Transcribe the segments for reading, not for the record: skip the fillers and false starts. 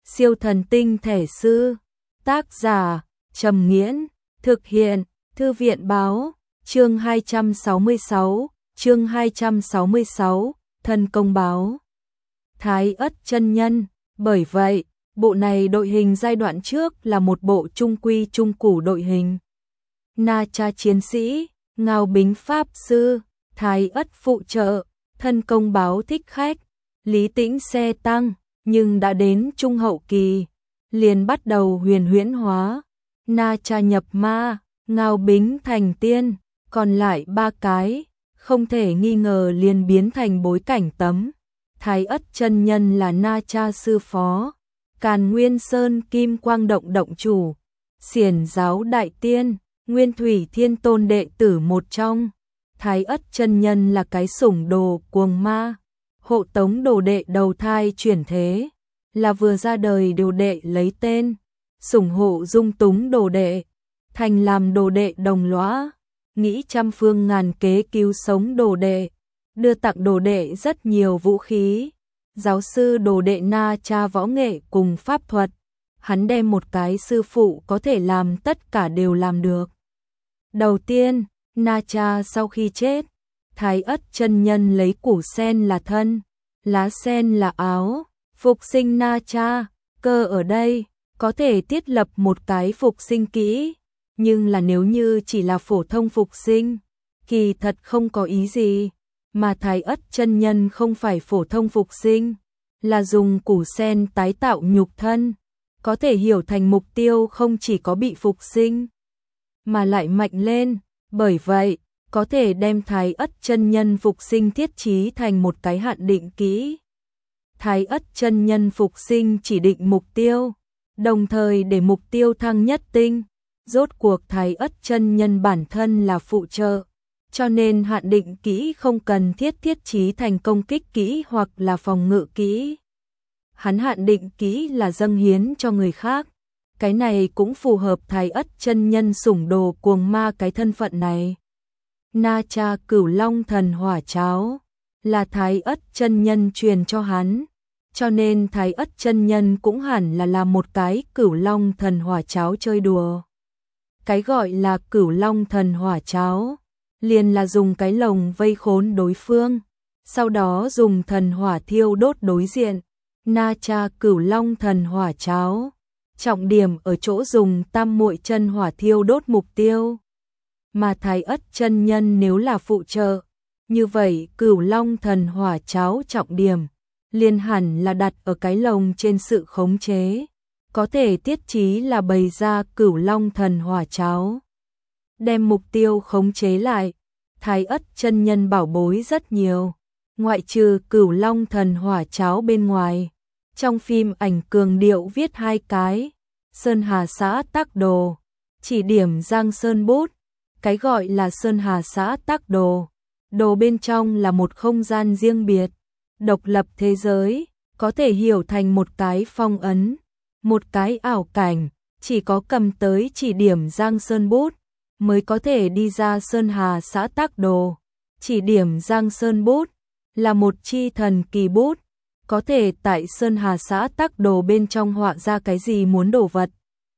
Siêu thần tinh thể sư. Tác giả Trầm Nghiễn. Thực hiện Thư viện báo. Chương 266, Thân công báo. Thái Ất chân nhân. Bởi vậy, bộ này đội hình giai đoạn trước là một bộ trung quy trung củ đội hình. Na Cha chiến sĩ, Ngao Bính pháp sư, Thái Ất phụ trợ, Thân công báo thích khách, Lý Tĩnh xe tăng, nhưng đã đến trung hậu kỳ, liền bắt đầu huyền huyễn hóa. Na Cha nhập ma, Ngao Bính thành tiên, còn lại 3 cái, không thể nghi ngờ liền biến thành bối cảnh tấm. Thái Ất chân nhân là Na Cha sư phó, Càn Nguyên Sơn Kim Quang động động chủ, Xiển giáo đại tiên, Nguyên Thủy Thiên Tôn đệ tử một trong. Thái Ất chân nhân là cái sủng đồ cuồng ma, hộ tống đồ đệ đầu thai chuyển thế, là vừa ra đời đồ đệ lấy tên, sủng hộ dung túng đồ đệ, thành làm đồ đệ đồng lõa, nghĩ trăm phương ngàn kế cứu sống đồ đệ, đưa tặng đồ đệ rất nhiều vũ khí, giáo sư đồ đệ Na Cha võ nghệ cùng pháp thuật, hắn đem một cái sư phụ có thể làm tất cả đều làm được. Đầu tiên, Na Cha sau khi chết, Thái Ất chân nhân lấy củ sen là thân, lá sen là áo, phục sinh Na Cha, cơ ở đây, có thể thiết lập một cái phục sinh kỹ, nhưng là nếu như chỉ là phổ thông phục sinh, kỳ thật không có ý gì, mà Thái Ất chân nhân không phải phổ thông phục sinh, là dùng củ sen tái tạo nhục thân, có thể hiểu thành mục tiêu không chỉ có bị phục sinh, mà lại mạnh lên, bởi vậy, có thể đem Thái Ất chân nhân phục sinh thiết trí thành một cái hạn định kỹ. Thái Ất chân nhân phục sinh chỉ định mục tiêu, đồng thời để mục tiêu thăng nhất tinh, rốt cuộc Thái Ất chân nhân bản thân là phụ trợ, cho nên hạn định kỹ không cần thiết trí thành công kích kỹ hoặc là phòng ngự kỹ. Hắn hạn định kỹ là dâng hiến cho người khác, cái này cũng phù hợp Thái Ất chân nhân sủng đồ cuồng ma cái thân phận này. Na Cha Cửu Long thần hỏa cháo là Thái Ất chân nhân truyền cho hắn, cho nên Thái Ất chân nhân cũng hẳn là làm một cái Cửu Long thần hỏa cháo chơi đùa. Cái gọi là Cửu Long thần hỏa cháo, liền là dùng cái lồng vây khốn đối phương, sau đó dùng thần hỏa thiêu đốt đối diện. Na Cha Cửu Long thần hỏa cháo, trọng điểm ở chỗ dùng tam muội chân hỏa thiêu đốt mục tiêu. Mà Thái Ất chân nhân nếu là phụ trợ, như vậy Cửu Long thần hỏa cháo trọng điểm liền hẳn là đặt ở cái lồng trên sự khống chế, có thể tiết trí là bày ra Cửu Long thần hỏa cháo, đem mục tiêu khống chế lại. Thái Ất chân nhân bảo bối rất nhiều, ngoại trừ Cửu Long thần hỏa cháo bên ngoài, trong phim ảnh cường điệu viết 2 cái, Sơn Hà xã tác đồ, chỉ điểm Giang Sơn bút. Cái gọi là Sơn Hà xã tác đồ, đồ bên trong là một không gian riêng biệt, độc lập thế giới, có thể hiểu thành một cái phong ấn, một cái ảo cảnh, chỉ có cầm tới chỉ điểm Giang Sơn bút, mới có thể đi ra Sơn Hà xã tác đồ. Chỉ điểm Giang Sơn bút là một chi thần kỳ bút, có thể tại Sơn Hà xã tác đồ bên trong họa ra cái gì muốn đồ vật.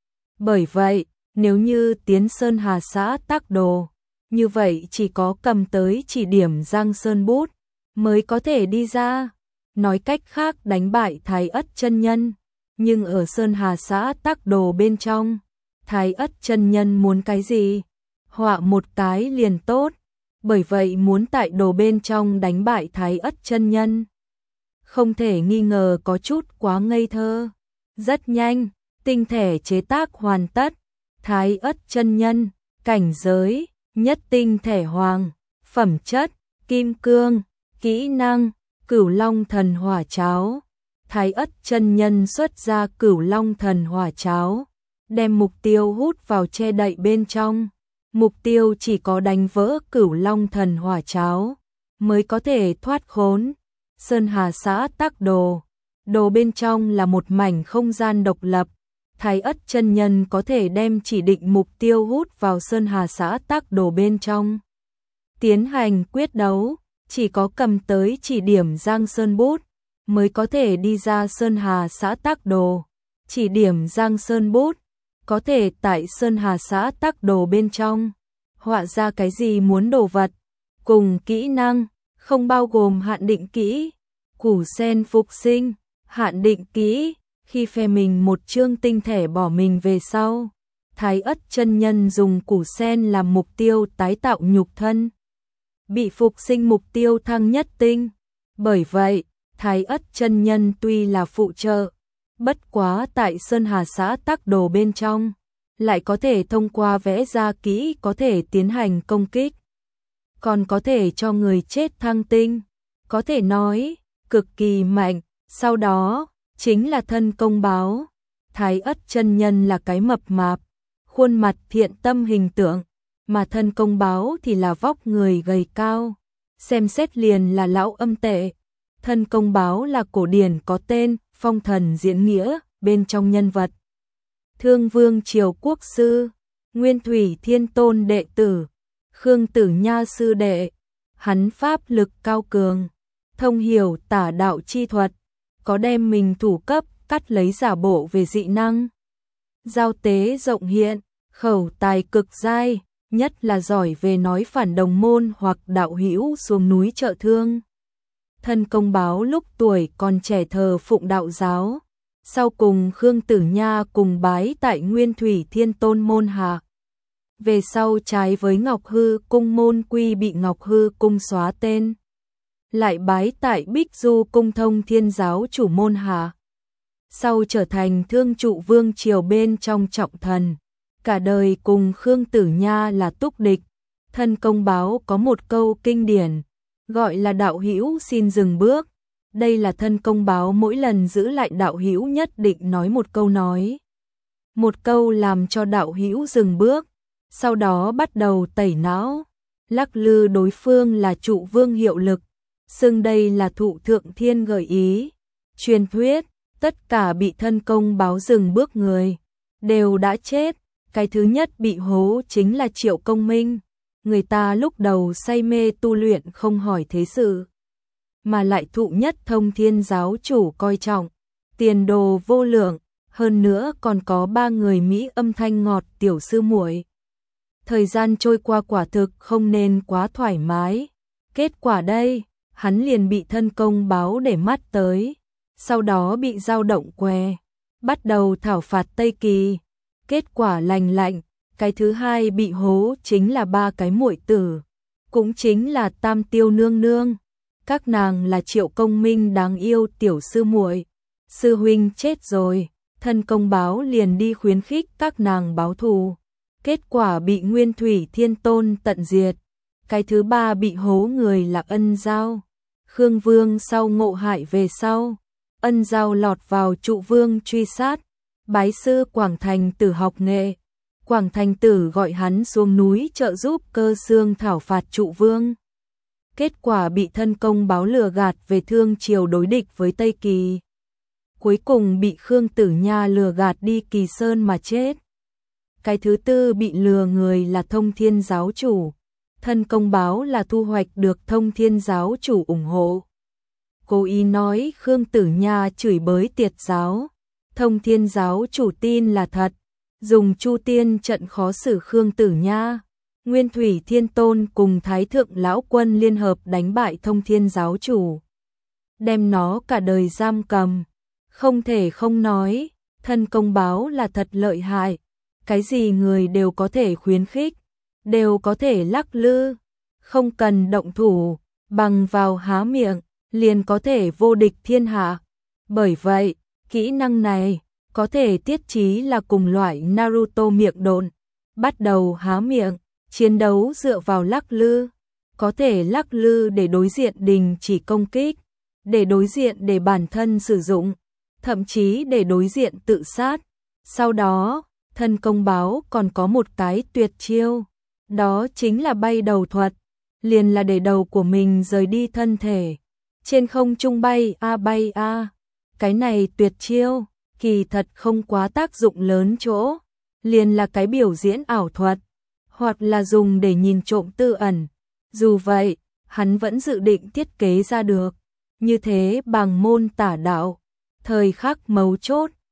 Bởi vậy, nếu như tiến Sơn Hà xã tác đồ, như vậy chỉ có cầm tới chỉ điểm Giang Sơn bút, mới có thể đi ra. Nói cách khác đánh bại Thái Ất chân nhân, nhưng ở Sơn Hà xã tác đồ bên trong, Thái Ất chân nhân muốn cái gì? Họa một cái liền tốt, bởi vậy muốn tại đồ bên trong đánh bại Thái Ất chân nhân, không thể nghi ngờ có chút quá ngây thơ. Rất nhanh, tinh thể chế tác hoàn tất, Thái Ất chân nhân, cảnh giới, nhất tinh thể hoàng, phẩm chất, kim cương, kỹ năng, Cửu Long thần hỏa cháo. Thái Ất chân nhân xuất ra Cửu Long thần hỏa cháo, đem mục tiêu hút vào che đậy bên trong. Mục tiêu chỉ có đánh vỡ Cửu Long thần hỏa cháo, mới có thể thoát khốn. Sơn Hà xã tác đồ, đồ bên trong là một mảnh không gian độc lập. Thái Ất chân nhân có thể đem chỉ định mục tiêu hút vào Sơn Hà xã tác đồ bên trong, tiến hành quyết đấu, chỉ có cầm tới chỉ điểm Giang Sơn bút, mới có thể đi ra Sơn Hà xã tác đồ. chỉ điểm Giang Sơn bút, có thể tại Sơn Hà xã Tắc Đồ bên trong, họa ra cái gì muốn đồ vật, cùng kỹ năng, không bao gồm hạn định kỹ, củ sen phục sinh, hạn định kỹ, khi phe mình một chương tinh thể bỏ mình về sau. Thái Ất chân nhân dùng củ sen làm mục tiêu tái tạo nhục thân, bị phục sinh mục tiêu thăng nhất tinh. Bởi vậy, Thái Ất chân nhân tuy là phụ trợ, bất quá tại Sơn Hà xã Tắc Đồ bên trong, lại có thể thông qua vẽ ra kỹ có thể tiến hành công kích, còn có thể cho người chết thăng tinh, có thể nói cực kỳ mạnh. Sau đó chính là thân công báo. Thái Ất chân nhân là cái mập mạp, khuôn mặt thiện tâm hình tượng, mà thân công báo thì là vóc người gầy cao, xem xét liền là lão âm tệ. Thân công báo là cổ điển có tên Phong Thần Diễn Nghĩa bên trong nhân vật Thương Vương Triều Quốc sư, Nguyên Thủy Thiên Tôn đệ tử, Khương Tử Nha sư đệ. Hắn pháp lực cao cường, thông hiểu tả đạo chi thuật, có đem mình thủ cấp cắt lấy giả bộ về dị năng. Giao tế rộng hiện, khẩu tài cực giai, nhất là giỏi về nói phản đồng môn hoặc đạo hữu xuống núi trợ thương. Thân công báo lúc tuổi còn trẻ thờ phụng đạo giáo, sau cùng Khương Tử Nha cùng bái tại Nguyên Thủy Thiên Tôn môn hạ. Về sau trái với Ngọc Hư cung môn quy bị Ngọc Hư cung xóa tên, lại bái tại Bích Du cung Thông Thiên giáo chủ môn hạ. Sau trở thành Thương Trụ Vương triều bên trong trọng thần, cả đời cùng Khương Tử Nha là túc địch. Thân công báo có một câu kinh điển, gọi là đạo hữu xin dừng bước. Đây là thân công báo mỗi lần giữ lại đạo hữu nhất định nói một câu nói. Một câu làm cho đạo hữu dừng bước, sau đó bắt đầu tẩy não, lắc lư đối phương là trụ vương hiệu lực, xưng đây là thụ thượng thiên gợi ý. Truyền thuyết, tất cả bị thân công báo dừng bước người, đều đã chết. Cái thứ nhất bị hố chính là Triệu Công Minh. Người ta lúc đầu say mê tu luyện không hỏi thế sự, mà lại thụ nhất Thông Thiên giáo chủ coi trọng, tiền đồ vô lượng, hơn nữa còn có 3 người Mỹ âm thanh ngọt tiểu sư muội. Thời gian trôi qua quả thực không nên quá thoải mái. Kết quả đây, hắn liền bị thân công báo để mắt tới, sau đó bị dao động què, bắt đầu thảo phạt Tây Kỳ. Kết quả lành lạnh. Cái thứ hai bị hố chính là 3 cái muội tử, cũng chính là Tam Tiêu nương nương. Các nàng là Triệu Công Minh đáng yêu tiểu sư muội. Sư huynh chết rồi, thân công báo liền đi khuyến khích các nàng báo thù. Kết quả bị Nguyên Thủy Thiên Tôn tận diệt. Cái thứ ba bị hố người là Ân Giao. Khương Vương sau ngộ hại về sau, Ân Giao lọt vào Trụ Vương truy sát, bái sư Quảng Thành Tử học nghệ. Quảng Thành Tử gọi hắn xuống núi trợ giúp Cơ Xương thảo phạt Trụ Vương. Kết quả bị thân công báo lừa gạt về Thương triều đối địch với Tây Kỳ. Cuối cùng bị Khương Tử Nha lừa gạt đi Kỳ Sơn mà chết. Cái thứ tư bị lừa người là Thông Thiên giáo chủ. Thân công báo là thu hoạch được Thông Thiên giáo chủ ủng hộ. Cố ý nói Khương Tử Nha chửi bới Tiệt giáo. Thông Thiên giáo chủ tin là thật, dùng Chu Tiên trận khó xử Khương Tử Nha. Nguyên Thủy Thiên Tôn cùng Thái Thượng Lão Quân liên hợp đánh bại Thông Thiên giáo chủ, đem nó cả đời giam cầm. Không thể không nói, thân công báo là thật lợi hại. Cái gì người đều có thể khuyến khích, đều có thể lắc lư, không cần động thủ, bằng vào há miệng, liền có thể vô địch thiên hạ. Bởi vậy, kỹ năng này có thể tiết trí là cùng loại Naruto miệng độn, bắt đầu há miệng, chiến đấu dựa vào lắc lư, có thể lắc lư để đối diện đình chỉ công kích, để đối diện để bản thân sử dụng, thậm chí để đối diện tự sát. Sau đó, thân công báo còn có một cái tuyệt chiêu, đó chính là bay đầu thuật, liền là để đầu của mình rời đi thân thể, trên không trung bay bay a. Cái này tuyệt chiêu, kỳ thật không quá tác dụng lớn chỗ, liền là cái biểu diễn ảo thuật, hoặc là dùng để nhìn trộm tư ẩn. Dù vậy, hắn vẫn dự định thiết kế ra được, như thế bằng môn tả đạo, thời khắc mấu chốt,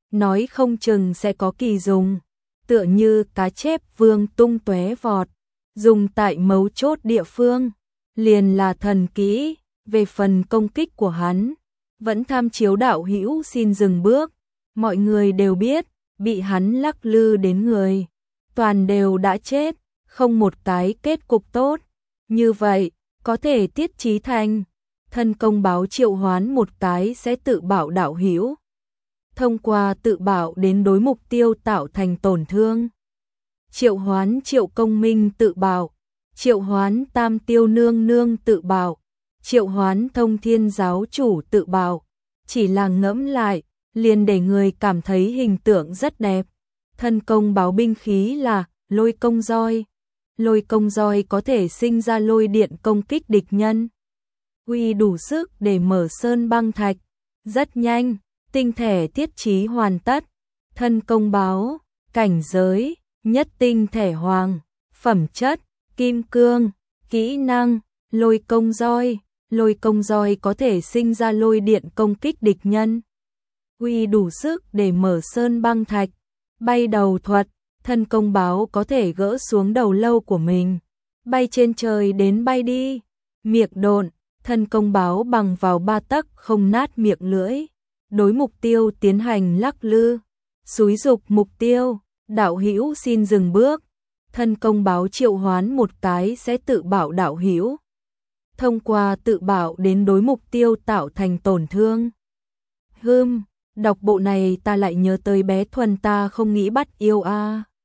nói không chừng sẽ có kỳ dùng, tựa như cá chép vương tung tóe vọt, dùng tại mấu chốt địa phương, liền là thần kỹ. Về phần công kích của hắn, vẫn tham chiếu đạo hữu xin dừng bước, mọi người đều biết, bị hắn lắc lư đến người, toàn đều đã chết, không một cái kết cục tốt. Như vậy, có thể tiết chí thành, thân công báo triệu hoán một cái sẽ tự bảo đạo hữu. Thông qua tự bảo đến đối mục tiêu tạo thành tổn thương. Triệu hoán Triệu Công Minh tự bảo, triệu hoán Tam Tiêu Nương Nương tự bảo, triệu hoán Thông Thiên giáo chủ tự bảo, chỉ là ngẫm lại, liền để người cảm thấy hình tượng rất đẹp. Thân công báo binh khí là lôi công roi. Lôi công roi có thể sinh ra lôi điện công kích địch nhân, uy đủ sức để mở sơn băng thạch. Rất nhanh, tinh thể tiết chí hoàn tất. Thân công báo, cảnh giới, nhất tinh thể hoàng, phẩm chất, kim cương, kỹ năng, lôi công roi. Lôi công roi có thể sinh ra lôi điện công kích địch nhân, uy đủ sức để mở sơn băng thạch. Bay đầu thuật, thân công báo có thể gỡ xuống đầu lâu của mình, bay trên trời đến bay đi. Miệng độn, thân công báo bằng vào 3 tấc không nát miệng lưỡi, đối mục tiêu tiến hành lắc lư, xúi dục mục tiêu, đạo hữu xin dừng bước. Thân công báo triệu hoán một cái sẽ tự bảo đạo hữu, thông qua tự bảo đến đối mục tiêu tạo thành tổn thương. Đọc bộ này ta lại nhớ tới bé Thuần ta không nghĩ bắt yêu a.